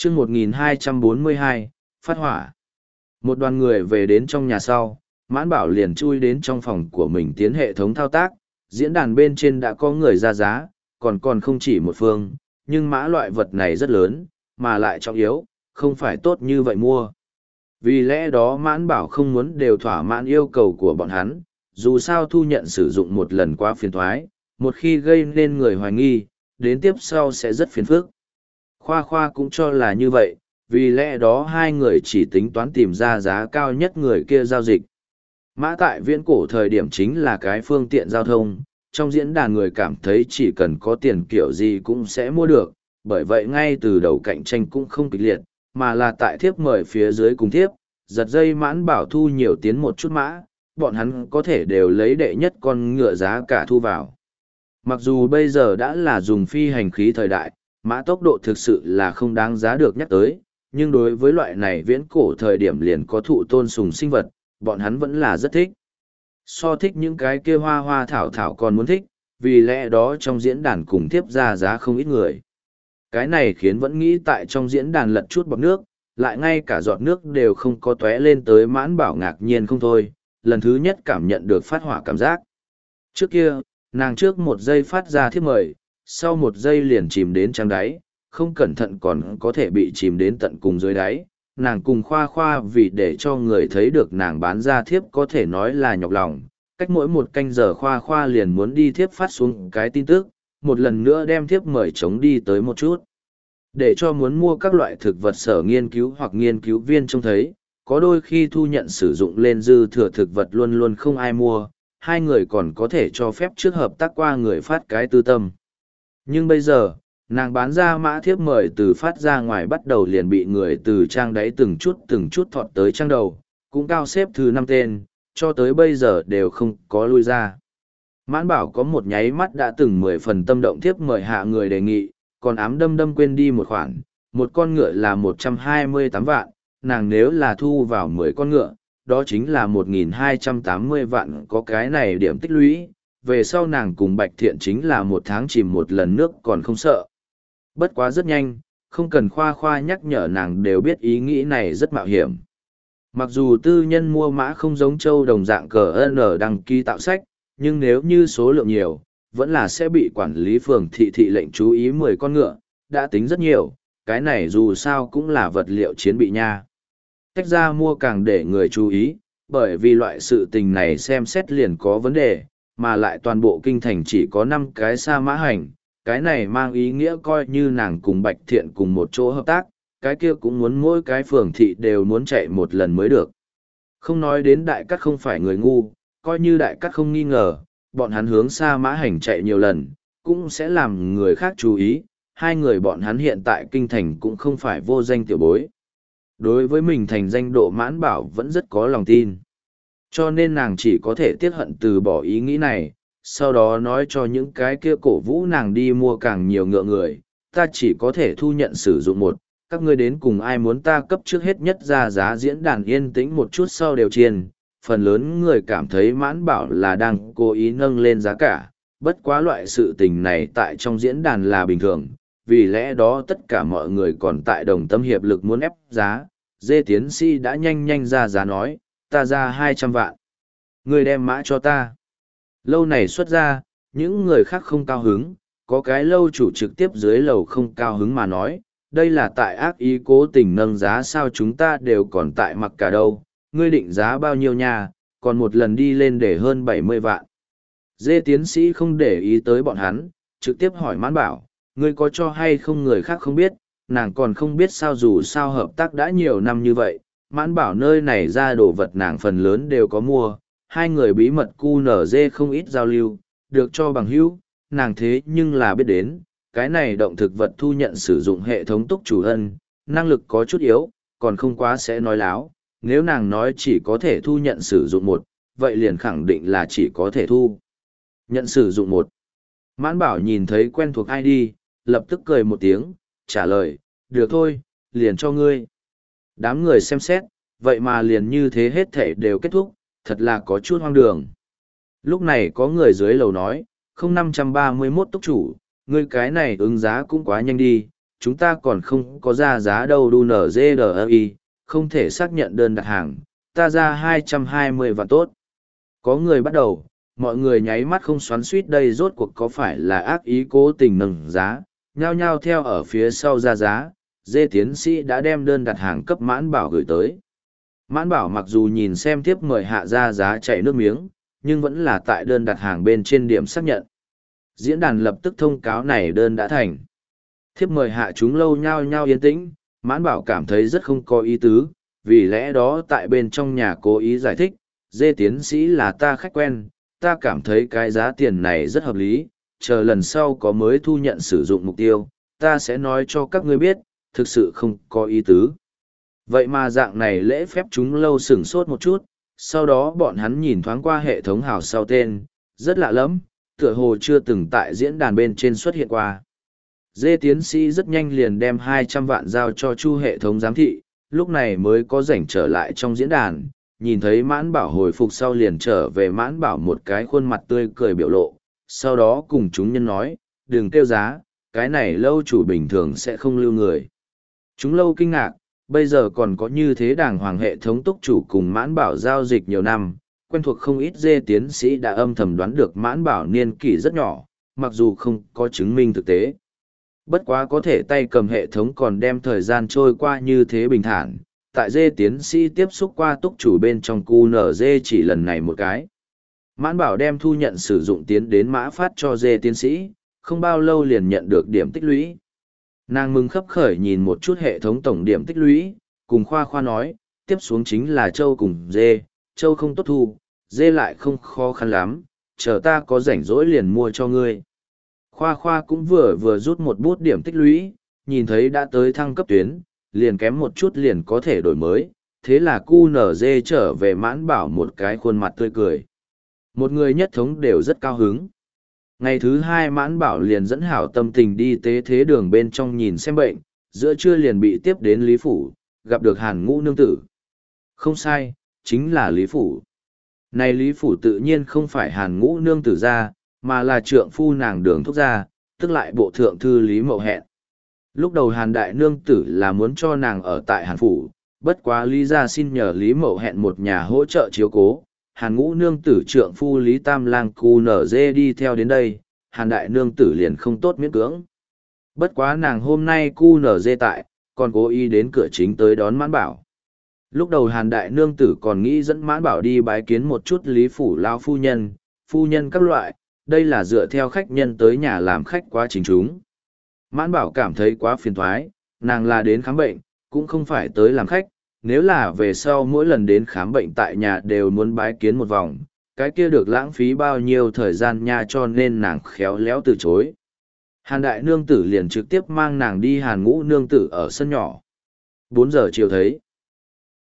chương 1242, phát hỏa. Một đoàn người về đến trong nhà sau, Mãn Bảo liền chui đến trong phòng của mình tiến hệ thống thao tác, diễn đàn bên trên đã có người ra giá, còn không chỉ một phương, nhưng mã loại vật này rất lớn, mà lại trọng yếu, không phải tốt như vậy mua. Vì lẽ đó Mãn Bảo không muốn đều thỏa mãn yêu cầu của bọn hắn, dù sao thu nhận sử dụng một lần quá phiền thoái, một khi gây nên người hoài nghi, đến tiếp sau sẽ rất phiền phức. Khoa Khoa cũng cho là như vậy, vì lẽ đó hai người chỉ tính toán tìm ra giá cao nhất người kia giao dịch. Mã tại viễn cổ thời điểm chính là cái phương tiện giao thông, trong diễn đàn người cảm thấy chỉ cần có tiền kiểu gì cũng sẽ mua được, bởi vậy ngay từ đầu cạnh tranh cũng không kịch liệt, mà là tại thiếp mời phía dưới cùng thiếp, giật dây Mãn Bảo thu nhiều tiến một chút mã, bọn hắn có thể đều lấy đệ nhất con ngựa giá cả thu vào. Mặc dù bây giờ đã là dùng phi hành khí thời đại, mã tốc độ thực sự là không đáng giá được nhắc tới, nhưng đối với loại này viễn cổ thời điểm liền có thụ tôn sùng sinh vật, bọn hắn vẫn là rất thích. So thích những cái kia hoa hoa thảo thảo còn muốn thích, vì lẽ đó trong diễn đàn cùng tiếp ra giá không ít người. Cái này khiến vẫn nghĩ tại trong diễn đàn lật chút bọt nước, lại ngay cả giọt nước đều không có tóe lên tới Mãn Bảo ngạc nhiên không thôi, lần thứ nhất cảm nhận được phát hỏa cảm giác. Trước kia, nàng trước một giây phát ra thiếp mời, sau một giây liền chìm đến trang đáy, không cẩn thận còn có thể bị chìm đến tận cùng dưới đáy. Nàng cùng Khoa Khoa vì để cho người thấy được nàng bán ra thiếp có thể nói là nhọc lòng, cách mỗi một canh giờ Khoa Khoa liền muốn đi thiếp phát xuống cái tin tức, một lần nữa đem thiếp mời chống đi tới một chút. Để cho muốn mua các loại thực vật sở nghiên cứu hoặc nghiên cứu viên trông thấy, có đôi khi thu nhận sử dụng lên dư thừa thực vật luôn luôn không ai mua, hai người còn có thể cho phép trước hợp tác qua người phát cái tư tâm. Nhưng bây giờ, nàng bán ra mã thiếp mời từ phát ra ngoài bắt đầu liền bị người từ trang đáy từng chút thọt tới trang đầu, cũng cao xếp thứ 5 tên, cho tới bây giờ đều không có lui ra. Mãn Bảo có một nháy mắt đã từng 10 phần tâm động thiếp mời hạ người đề nghị, còn ám đâm quên đi một khoản, một con ngựa là 128 vạn, nàng nếu là thu vào 10 con ngựa, đó chính là 1.280 vạn, có cái này điểm tích lũy, về sau nàng cùng Bạch Thiện chính là một tháng chìm một lần nước còn không sợ. Bất quá rất nhanh, không cần Khoa Khoa nhắc nhở nàng đều biết ý nghĩ này rất mạo hiểm. Mặc dù tư nhân mua mã không giống châu đồng dạng cờ N đăng ký tạo sách, nhưng nếu như số lượng nhiều, vẫn là sẽ bị quản lý phường thị lệnh chú ý 10 con ngựa, đã tính rất nhiều, cái này dù sao cũng là vật liệu chiến bị nha. Tách ra mua càng để người chú ý, bởi vì loại sự tình này xem xét liền có vấn đề, mà lại toàn bộ kinh thành chỉ có 5 cái sa mã hành, cái này mang ý nghĩa coi như nàng cùng Bạch Thiện cùng một chỗ hợp tác, cái kia cũng muốn mỗi cái phường thị đều muốn chạy một lần mới được. Không nói đến đại cắt không phải người ngu, coi như đại cắt không nghi ngờ, bọn hắn hướng sa mã hành chạy nhiều lần, cũng sẽ làm người khác chú ý, hai người bọn hắn hiện tại kinh thành cũng không phải vô danh tiểu bối. Đối với mình thành danh độ Mãn Bảo vẫn rất có lòng tin. Cho nên nàng chỉ có thể tiếc hận từ bỏ ý nghĩ này, sau đó nói cho những cái kia cổ vũ nàng đi mua càng nhiều ngựa người, ta chỉ có thể thu nhận sử dụng một, các ngươi đến cùng ai muốn ta cấp trước hết nhất ra giá. Diễn đàn yên tĩnh một chút sau đều chiên, phần lớn người cảm thấy Mãn Bảo là đang cố ý nâng lên giá cả, bất quá loại sự tình này tại trong diễn đàn là bình thường, vì lẽ đó tất cả mọi người còn tại đồng tâm hiệp lực muốn ép giá. Dê tiến sĩ đã nhanh ra giá nói, ta ra 200 vạn. Người đem mã cho ta. Lâu này xuất ra, những người khác không cao hứng, có cái lâu chủ trực tiếp dưới lầu không cao hứng mà nói, đây là tại ác ý cố tình nâng giá sao chúng ta đều còn tại mặc cả đâu, ngươi định giá bao nhiêu nha, còn một lần đi lên để hơn 70 vạn. Dê tiến sĩ không để ý tới bọn hắn, trực tiếp hỏi Mãn Bảo, ngươi có cho hay không người khác không biết, nàng còn không biết sao dù sao hợp tác đã nhiều năm như vậy, Mãn Bảo nơi này ra đồ vật nàng phần lớn đều có mua, hai người bí mật QNZ không ít giao lưu, được cho bằng hữu, nàng thế nhưng là biết đến, cái này động thực vật thu nhận sử dụng hệ thống túc chủ ân, năng lực có chút yếu, còn không quá sẽ nói láo, nếu nàng nói chỉ có thể thu nhận sử dụng một, vậy liền khẳng định là chỉ có thể thu nhận sử dụng một. Mãn Bảo nhìn thấy quen thuộc ID, lập tức cười một tiếng, trả lời, được thôi, liền cho ngươi. Đám người xem xét, vậy mà liền như thế hết thể đều kết thúc, thật là có chút hoang đường. Lúc này có người dưới lầu nói, 0531 túc chủ, ngươi cái này ứng giá cũng quá nhanh đi, chúng ta còn không có ra giá đâu đu NZDI, không thể xác nhận đơn đặt hàng, ta ra 220 vạn tốt. Có người bắt đầu, mọi người nháy mắt không xoắn suýt đây rốt cuộc có phải là ác ý cố tình nâng giá, nhao nhao theo ở phía sau ra giá, Dê tiến sĩ đã đem đơn đặt hàng cấp Mãn Bảo gửi tới. Mãn Bảo mặc dù nhìn xem tiếp mời hạ ra giá chạy nước miếng, nhưng vẫn là tại đơn đặt hàng bên trên điểm xác nhận. Diễn đàn lập tức thông cáo này đơn đã thành. Thiếp mời hạ chúng lâu nhao nhao yên tĩnh, Mãn Bảo cảm thấy rất không có ý tứ, vì lẽ đó tại bên trong nhà cố ý giải thích, Dê tiến sĩ là ta khách quen, ta cảm thấy cái giá tiền này rất hợp lý, chờ lần sau có mới thu nhận sử dụng mục tiêu, ta sẽ nói cho các ngươi biết, thực sự không có ý tứ. Vậy mà dạng này lễ phép chúng lâu sửng sốt một chút, sau đó bọn hắn nhìn thoáng qua hệ thống hào sau tên, rất lạ lắm, tựa hồ chưa từng tại diễn đàn bên trên xuất hiện qua. Dê tiến sĩ rất nhanh liền đem 200 vạn giao cho chu hệ thống giám thị, lúc này mới có rảnh trở lại trong diễn đàn, nhìn thấy Mãn Bảo hồi phục sau liền trở về Mãn Bảo một cái khuôn mặt tươi cười biểu lộ, sau đó cùng chúng nhân nói, đừng kêu giá, cái này lâu chủ bình thường sẽ không lưu người. Chúng lâu kinh ngạc, bây giờ còn có như thế đàng hoàng hệ thống túc chủ cùng Mãn Bảo giao dịch nhiều năm, quen thuộc không ít Dê tiến sĩ đã âm thầm đoán được Mãn Bảo niên kỷ rất nhỏ, mặc dù không có chứng minh thực tế. Bất quá có thể tay cầm hệ thống còn đem thời gian trôi qua như thế bình thản, tại Dê tiến sĩ tiếp xúc qua túc chủ bên trong QNZ chỉ lần này một cái. Mãn Bảo đem thu nhận sử dụng tiến đến mã phát cho Dê tiến sĩ, không bao lâu liền nhận được điểm tích lũy. Nàng mừng khấp khởi nhìn một chút hệ thống tổng điểm tích lũy, cùng khoa khoa nói, tiếp xuống chính là Châu cùng Dê, Châu không tốt thu, Dê lại không khó khăn lắm, chờ ta có rảnh rỗi liền mua cho ngươi. Khoa khoa cũng vừa rút một bút điểm tích lũy, nhìn thấy đã tới thăng cấp tuyến, liền kém một chút liền có thể đổi mới, thế là QNZ trở về Mãn Bảo một cái khuôn mặt tươi cười. Một người nhất thống đều rất cao hứng. Ngày thứ hai Mãn Bảo liền dẫn hảo tâm tình đi tế thế đường bên trong nhìn xem bệnh, giữa trưa liền bị tiếp đến Lý Phủ, gặp được Hàn Ngũ nương tử. Không sai, chính là Lý Phủ. Này Lý Phủ tự nhiên không phải Hàn Ngũ nương tử ra, mà là trượng phu nàng Đường Thúc gia, tức lại bộ thượng thư Lý Mậu Hẹn. Lúc đầu Hàn Đại nương tử là muốn cho nàng ở tại Hàn Phủ, bất quá Lý gia xin nhờ Lý Mậu Hẹn một nhà hỗ trợ chiếu cố. Hàn Ngũ nương tử trượng phu Lý Tam Lang cu nở dê đi theo đến đây, Hàn Đại nương tử liền không tốt miễn cưỡng. Bất quá nàng hôm nay cu nở dê tại, còn cố ý đến cửa chính tới đón Mãn Bảo. Lúc đầu Hàn Đại nương tử còn nghĩ dẫn Mãn Bảo đi bái kiến một chút Lý Phủ lao phu nhân các loại, đây là dựa theo khách nhân tới nhà làm khách quá chính chúng. Mãn Bảo cảm thấy quá phiền thoái, nàng là đến khám bệnh, cũng không phải tới làm khách, nếu là về sau mỗi lần đến khám bệnh tại nhà đều muốn bái kiến một vòng, cái kia được lãng phí bao nhiêu thời gian nha, cho nên nàng khéo léo từ chối. Hàn Đại nương tử liền trực tiếp mang nàng đi Hàn Ngũ nương tử ở sân nhỏ. 4 giờ chiều thấy.